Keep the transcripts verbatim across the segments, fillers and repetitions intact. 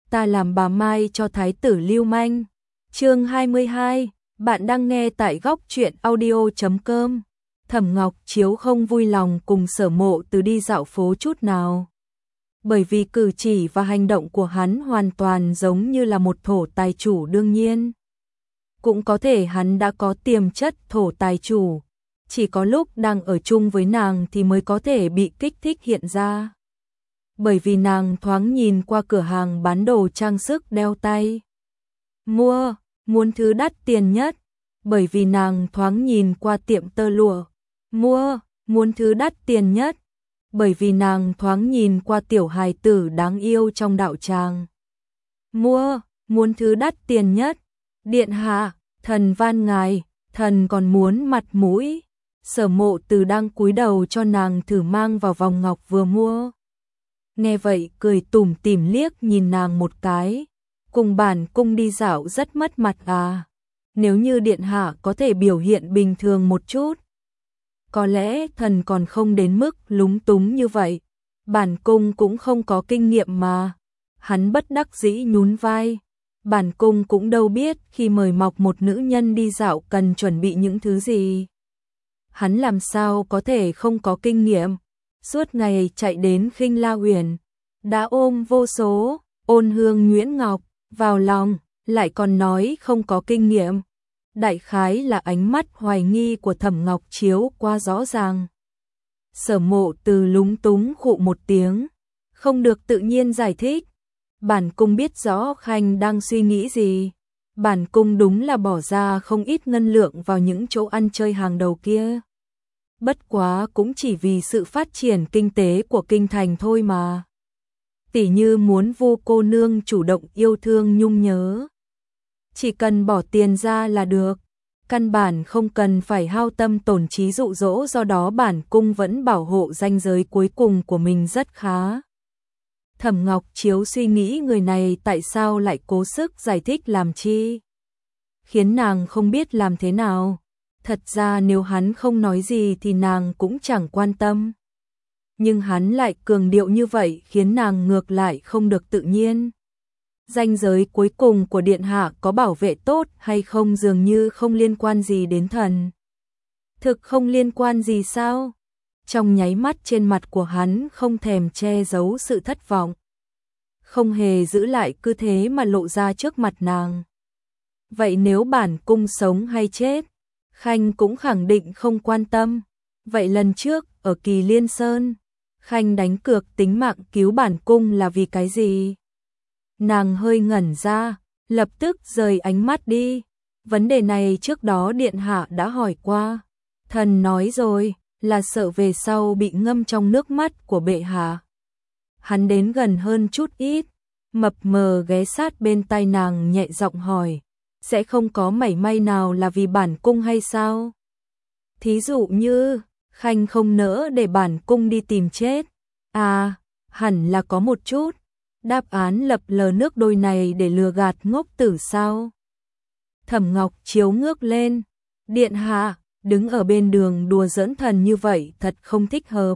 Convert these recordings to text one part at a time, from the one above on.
ta làm bà Mai cho thái tử lưu manh. Chương hai mươi hai, bạn đang nghe tại góc truyện audio chấm com. Thẩm Ngọc Chiếu không vui lòng cùng Sở Mộ Từ đi dạo phố chút nào. Bởi vì cử chỉ và hành động của hắn hoàn toàn giống như là một thổ tài chủ đương nhiên. Cũng có thể hắn đã có tiềm chất thổ tài chủ, chỉ có lúc đang ở chung với nàng thì mới có thể bị kích thích hiện ra. Bởi vì nàng thoáng nhìn qua cửa hàng bán đồ trang sức đeo tay. Mua, muốn thứ đắt tiền nhất. Bởi vì nàng thoáng nhìn qua tiệm tơ lụa. Mua, muốn thứ đắt tiền nhất. Bởi vì nàng thoáng nhìn qua tiểu hài tử đáng yêu trong đạo tràng. Mua, muốn thứ đắt tiền nhất. Điện hạ, thần van ngài, thần còn muốn mặt mũi. Sở Mộ Từ đang cúi đầu cho nàng thử mang vào vòng ngọc vừa mua. Nghe vậy cười tủm tỉm liếc nhìn nàng một cái. Cùng bản cung đi dạo rất mất mặt à. Nếu như điện hạ có thể biểu hiện bình thường một chút. Có lẽ thần còn không đến mức lúng túng như vậy. Bản cung cũng không có kinh nghiệm mà. Hắn bất đắc dĩ nhún vai. Bản cung cũng đâu biết khi mời mọc một nữ nhân đi dạo cần chuẩn bị những thứ gì. Hắn làm sao có thể không có kinh nghiệm. Suốt ngày chạy đến Khinh La Huyền, đã ôm vô số ôn hương nhuyễn ngọc vào lòng, lại còn nói không có kinh nghiệm. Đại khái là ánh mắt hoài nghi của Thẩm Ngọc Chiếu quá rõ ràng. Sở Mộ Từ lúng túng khụ một tiếng, không được tự nhiên giải thích. Bản cung biết rõ Khanh đang suy nghĩ gì. Bản cung đúng là bỏ ra không ít ngân lượng vào những chỗ ăn chơi hàng đầu kia. Bất quá cũng chỉ vì sự phát triển kinh tế của kinh thành thôi mà. Tỉ như muốn Vu cô nương chủ động yêu thương nhung nhớ. Chỉ cần bỏ tiền ra là được. Căn bản không cần phải hao tâm tổn trí dụ dỗ, do đó bản cung vẫn bảo hộ ranh giới cuối cùng của mình rất khá. Thẩm Ngọc Chiếu suy nghĩ người này tại sao lại cố sức giải thích làm chi. Khiến nàng không biết làm thế nào. Thật ra nếu hắn không nói gì thì nàng cũng chẳng quan tâm. Nhưng hắn lại cường điệu như vậy khiến nàng ngược lại không được tự nhiên. Ranh giới cuối cùng của điện hạ có bảo vệ tốt hay không dường như không liên quan gì đến thần. Thực không liên quan gì sao? Trong nháy mắt trên mặt của hắn không thèm che giấu sự thất vọng. Không hề giữ lại cứ thế mà lộ ra trước mặt nàng. Vậy nếu bản cung sống hay chết? Khanh cũng khẳng định không quan tâm. Vậy lần trước, ở Kỳ Liên Sơn, Khanh đánh cược tính mạng cứu bản cung là vì cái gì? Nàng hơi ngẩn ra, lập tức rời ánh mắt đi. Vấn đề này trước đó điện hạ đã hỏi qua. Thần nói rồi, là sợ về sau bị ngâm trong nước mắt của bệ hạ. Hắn đến gần hơn chút ít, mập mờ ghé sát bên tai nàng nhẹ giọng hỏi. Sẽ không có mảy may nào là vì bản cung hay sao? Thí dụ như, Khanh không nỡ để bản cung đi tìm chết. À, hẳn là có một chút. Đáp án lập lờ nước đôi này để lừa gạt ngốc tử sao? Thẩm Ngọc Chiếu ngước lên. Điện hạ, đứng ở bên đường đùa giỡn thần như vậy thật không thích hợp.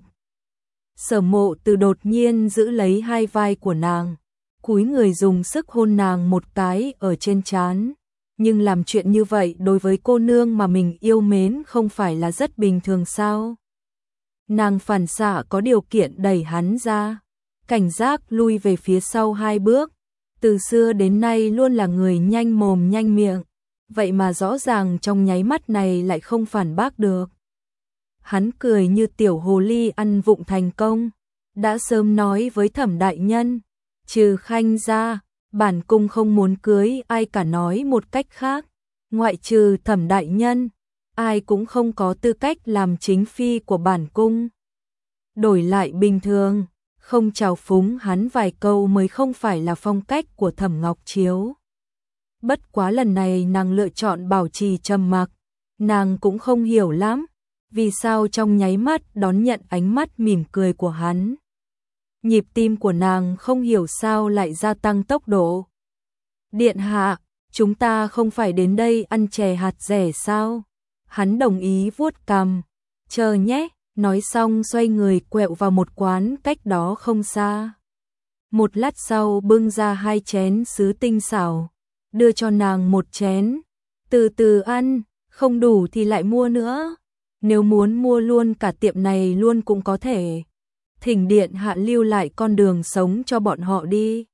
Sở Mộ Từ đột nhiên giữ lấy hai vai của nàng, cúi người dùng sức hôn nàng một cái ở trên trán. Nhưng làm chuyện như vậy đối với cô nương mà mình yêu mến không phải là rất bình thường sao? Nàng phản xạ có điều kiện đẩy hắn ra, cảnh giác lui về phía sau hai bước. Từ xưa đến nay luôn là người nhanh mồm nhanh miệng, vậy mà rõ ràng trong nháy mắt này lại không phản bác được. Hắn cười như tiểu hồ ly ăn vụng thành công, đã sớm nói với Thẩm đại nhân, trừ Khanh ra, bản cung không muốn cưới ai cả. Nói một cách khác, ngoại trừ Thẩm đại nhân, ai cũng không có tư cách làm chính phi của bản cung. Đổi lại bình thường, không chào phúng hắn vài câu mới không phải là phong cách của Thẩm Ngọc Chiếu. Bất quá lần này nàng lựa chọn bảo trì trầm mặc. Nàng cũng không hiểu lắm vì sao trong nháy mắt đón nhận ánh mắt mỉm cười của hắn. Nhịp tim của nàng không hiểu sao lại gia tăng tốc độ. Điện hạ, chúng ta không phải đến đây ăn chè hạt rẻ sao? Hắn đồng ý vuốt cằm. Chờ nhé, nói xong xoay người quẹo vào một quán cách đó không xa. Một lát sau bưng ra hai chén sứ tinh xảo, đưa cho nàng một chén. Từ từ ăn, không đủ thì lại mua nữa. Nếu muốn mua luôn cả tiệm này luôn cũng có thể. Thỉnh điện hạ lưu lại con đường sống cho bọn họ đi.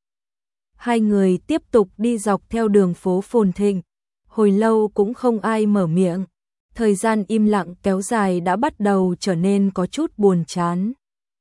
Hai người tiếp tục đi dọc theo đường phố phồn thịnh. Hồi lâu cũng không ai mở miệng. Thời gian im lặng kéo dài đã bắt đầu trở nên có chút buồn chán.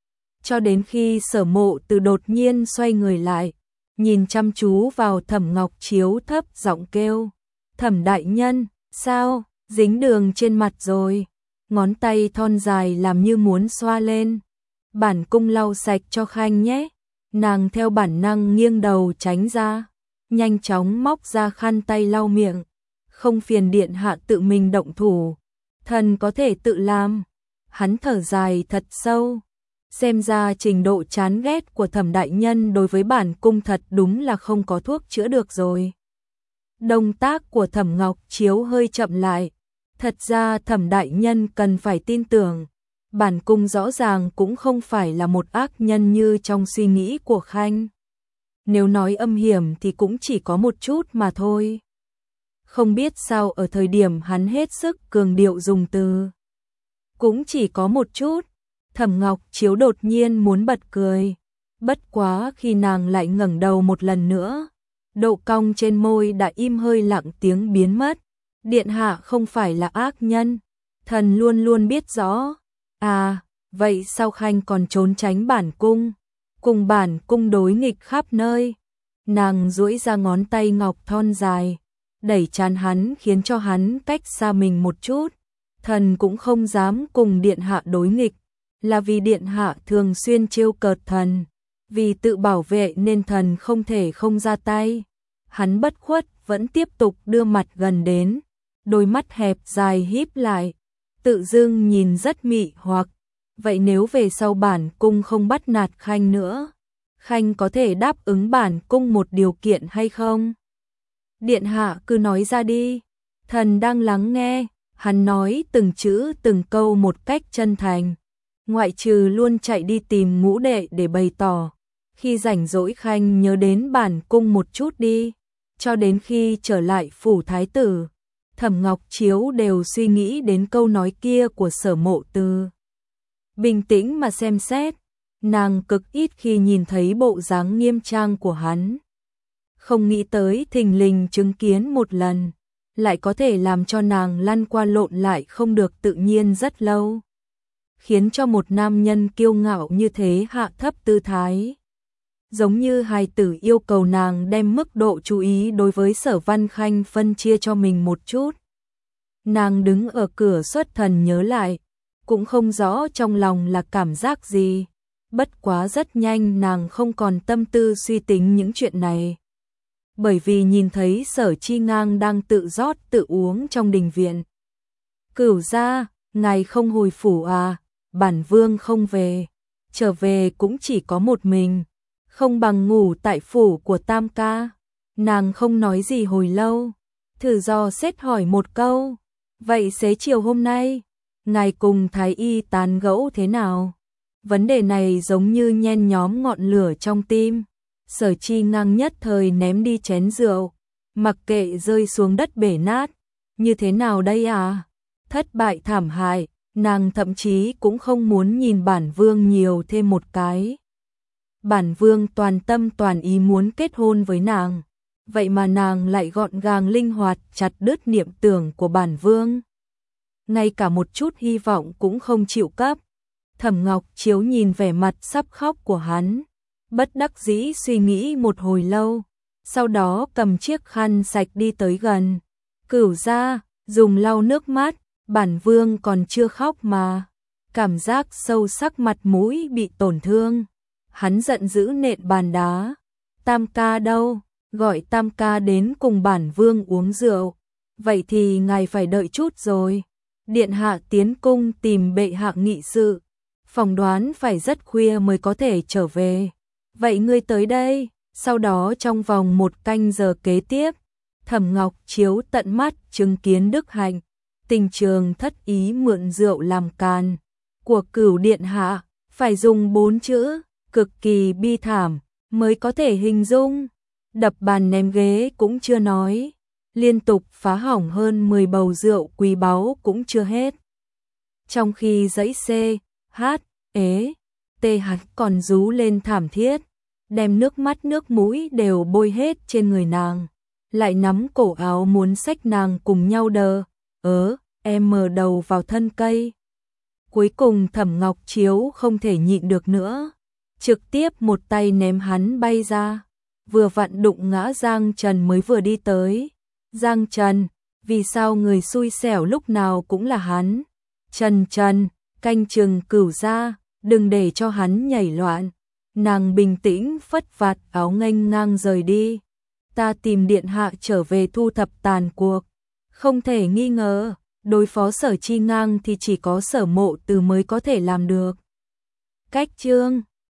Cho đến khi Sở Mộ Từ đột nhiên xoay người lại, nhìn chăm chú vào Thẩm Ngọc Chiếu thấp giọng kêu. Thẩm đại nhân, sao, dính đường trên mặt rồi. Ngón tay thon dài làm như muốn xoa lên. Bản cung lau sạch cho Khanh nhé. Nàng theo bản năng nghiêng đầu tránh ra, nhanh chóng móc ra khăn tay lau miệng. Không phiền điện hạ tự mình động thủ, thần có thể tự làm. Hắn thở dài thật sâu. Xem ra trình độ chán ghét của Thẩm đại nhân đối với bản cung thật đúng là không có thuốc chữa được rồi. Động tác của Thẩm Ngọc Chiếu hơi chậm lại. Thật ra Thẩm đại nhân cần phải tin tưởng. Bản cung rõ ràng cũng không phải là một ác nhân như trong suy nghĩ của Khanh. Nếu nói âm hiểm thì cũng chỉ có một chút mà thôi. Không biết sao ở thời điểm hắn hết sức cường điệu dùng từ. Cũng chỉ có một chút. Thẩm Ngọc Chiếu đột nhiên muốn bật cười. Bất quá khi nàng lại ngẩng đầu một lần nữa. Độ cong trên môi đã im hơi lặng tiếng biến mất. Điện hạ không phải là ác nhân. Thần luôn luôn biết rõ. À, vậy sao Khanh còn trốn tránh bản cung? Cùng bản cung đối nghịch khắp nơi. Nàng duỗi ra ngón tay ngọc thon dài, đẩy trán hắn khiến cho hắn cách xa mình một chút. Thần cũng không dám cùng điện hạ đối nghịch, là vì điện hạ thường xuyên trêu cợt thần. Vì tự bảo vệ nên thần không thể không ra tay. Hắn bất khuất vẫn tiếp tục đưa mặt gần đến, đôi mắt hẹp dài híp lại, tự dưng nhìn rất mị hoặc. Vậy nếu về sau bản cung không bắt nạt Khanh nữa, Khanh có thể đáp ứng bản cung một điều kiện hay không? Điện hạ cứ nói ra đi, thần đang lắng nghe. Hắn nói từng chữ từng câu một cách chân thành, ngoại trừ luôn chạy đi tìm ngũ đệ để bày tỏ. Khi rảnh rỗi Khanh nhớ đến bản cung một chút đi. Cho đến khi trở lại phủ thái tử, Thẩm Ngọc Chiếu đều suy nghĩ đến câu nói kia của Sở Mộ Từ. Bình tĩnh mà xem xét, nàng cực ít khi nhìn thấy bộ dáng nghiêm trang của hắn. Không nghĩ tới thình lình chứng kiến một lần, lại có thể làm cho nàng lăn qua lộn lại không được tự nhiên rất lâu. Khiến cho một nam nhân kiêu ngạo như thế hạ thấp tư thái. Giống như hài tử yêu cầu nàng đem mức độ chú ý đối với Sở Văn Khanh phân chia cho mình một chút. Nàng đứng ở cửa xuất thần nhớ lại, cũng không rõ trong lòng là cảm giác gì. Bất quá rất nhanh nàng không còn tâm tư suy tính những chuyện này. Bởi vì nhìn thấy Sở Chi Ngang đang tự rót tự uống trong đình viện. Cửu gia, ngài không hồi phủ à? Bản vương không về, trở về cũng chỉ có một mình, không bằng ngủ tại phủ của Tam ca. Nàng không nói gì hồi lâu, thử dò xét hỏi một câu, vậy xế chiều hôm nay, ngài cùng Thái y tán gẫu thế nào? Vấn đề này giống như nhen nhóm ngọn lửa trong tim. Sở Chi Ngang nhất thời ném đi chén rượu, mặc kệ rơi xuống đất bể nát. Như thế nào đây à? Thất bại thảm hại, nàng thậm chí cũng không muốn nhìn bản vương nhiều thêm một cái. Bản vương toàn tâm toàn ý muốn kết hôn với nàng, vậy mà nàng lại gọn gàng linh hoạt chặt đứt niệm tưởng của bản vương. Ngay cả một chút hy vọng cũng không chịu cấp. Thẩm Ngọc Chiếu nhìn vẻ mặt sắp khóc của hắn, bất đắc dĩ suy nghĩ một hồi lâu, sau đó cầm chiếc khăn sạch đi tới gần. Cửu gia, dùng lau nước mắt, bản vương còn chưa khóc mà. Cảm giác sâu sắc mặt mũi bị tổn thương. Hắn giận dữ nện bàn đá. Tam ca đâu? Gọi Tam ca đến cùng bản vương uống rượu. Vậy thì ngài phải đợi chút rồi. Điện hạ tiến cung tìm bệ hạ nghị sự, phỏng đoán phải rất khuya mới có thể trở về. Vậy ngươi tới đây. Sau đó trong vòng một canh giờ kế tiếp, Thẩm Ngọc Chiếu tận mắt chứng kiến đức hạnh, tình trường thất ý mượn rượu làm càn của Cửu điện hạ, phải dùng bốn chữ, cực kỳ bi thảm. mới có thể hình dung. Đập bàn ném ghế cũng chưa nói, liên tục phá hỏng hơn mười bầu rượu quý báu cũng chưa hết. Trong khi dãy C, H, ế, T H còn rú lên thảm thiết, đem nước mắt nước mũi đều bôi hết trên người nàng, lại nắm cổ áo muốn xách nàng cùng nhau đờ, ớ, em mờ đầu vào thân cây. Cuối cùng Thẩm Ngọc Chiếu không thể nhịn được nữa, trực tiếp một tay ném hắn bay ra, vừa vặn đụng ngã Giang Trần mới vừa đi tới. Giang Trần, vì sao người xui xẻo lúc nào cũng là hắn? Trần Trần, canh chừng Cửu gia, đừng để cho hắn nhảy loạn. Nàng bình tĩnh phất vạt áo nghênh ngang rời đi. Ta tìm điện hạ trở về thu thập tàn cuộc. Không thể nghi ngờ, đối phó Sở Chi Ngang thì chỉ có Sở Mộ Từ mới có thể làm được. Cách chương